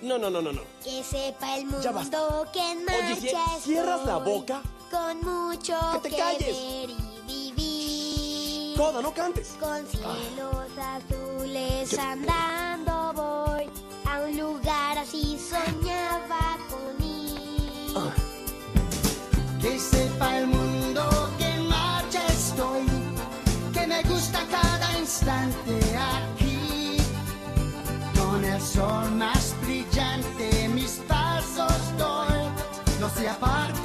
No, no, no, no, no. Que sepa el Ya basta. mundo que en marcha Oye, ¿cierras la estoy, boca? con mucho ¡Que te que calles! ver y vivir. Coda, no cantes. Con cielos azules andando voy a un lugar así soñaba con ir. Que sepa el mundo que en marcha estoy, que me gusta cada instante aquí. Con el sol más brillante mis pasos doy, no se aparta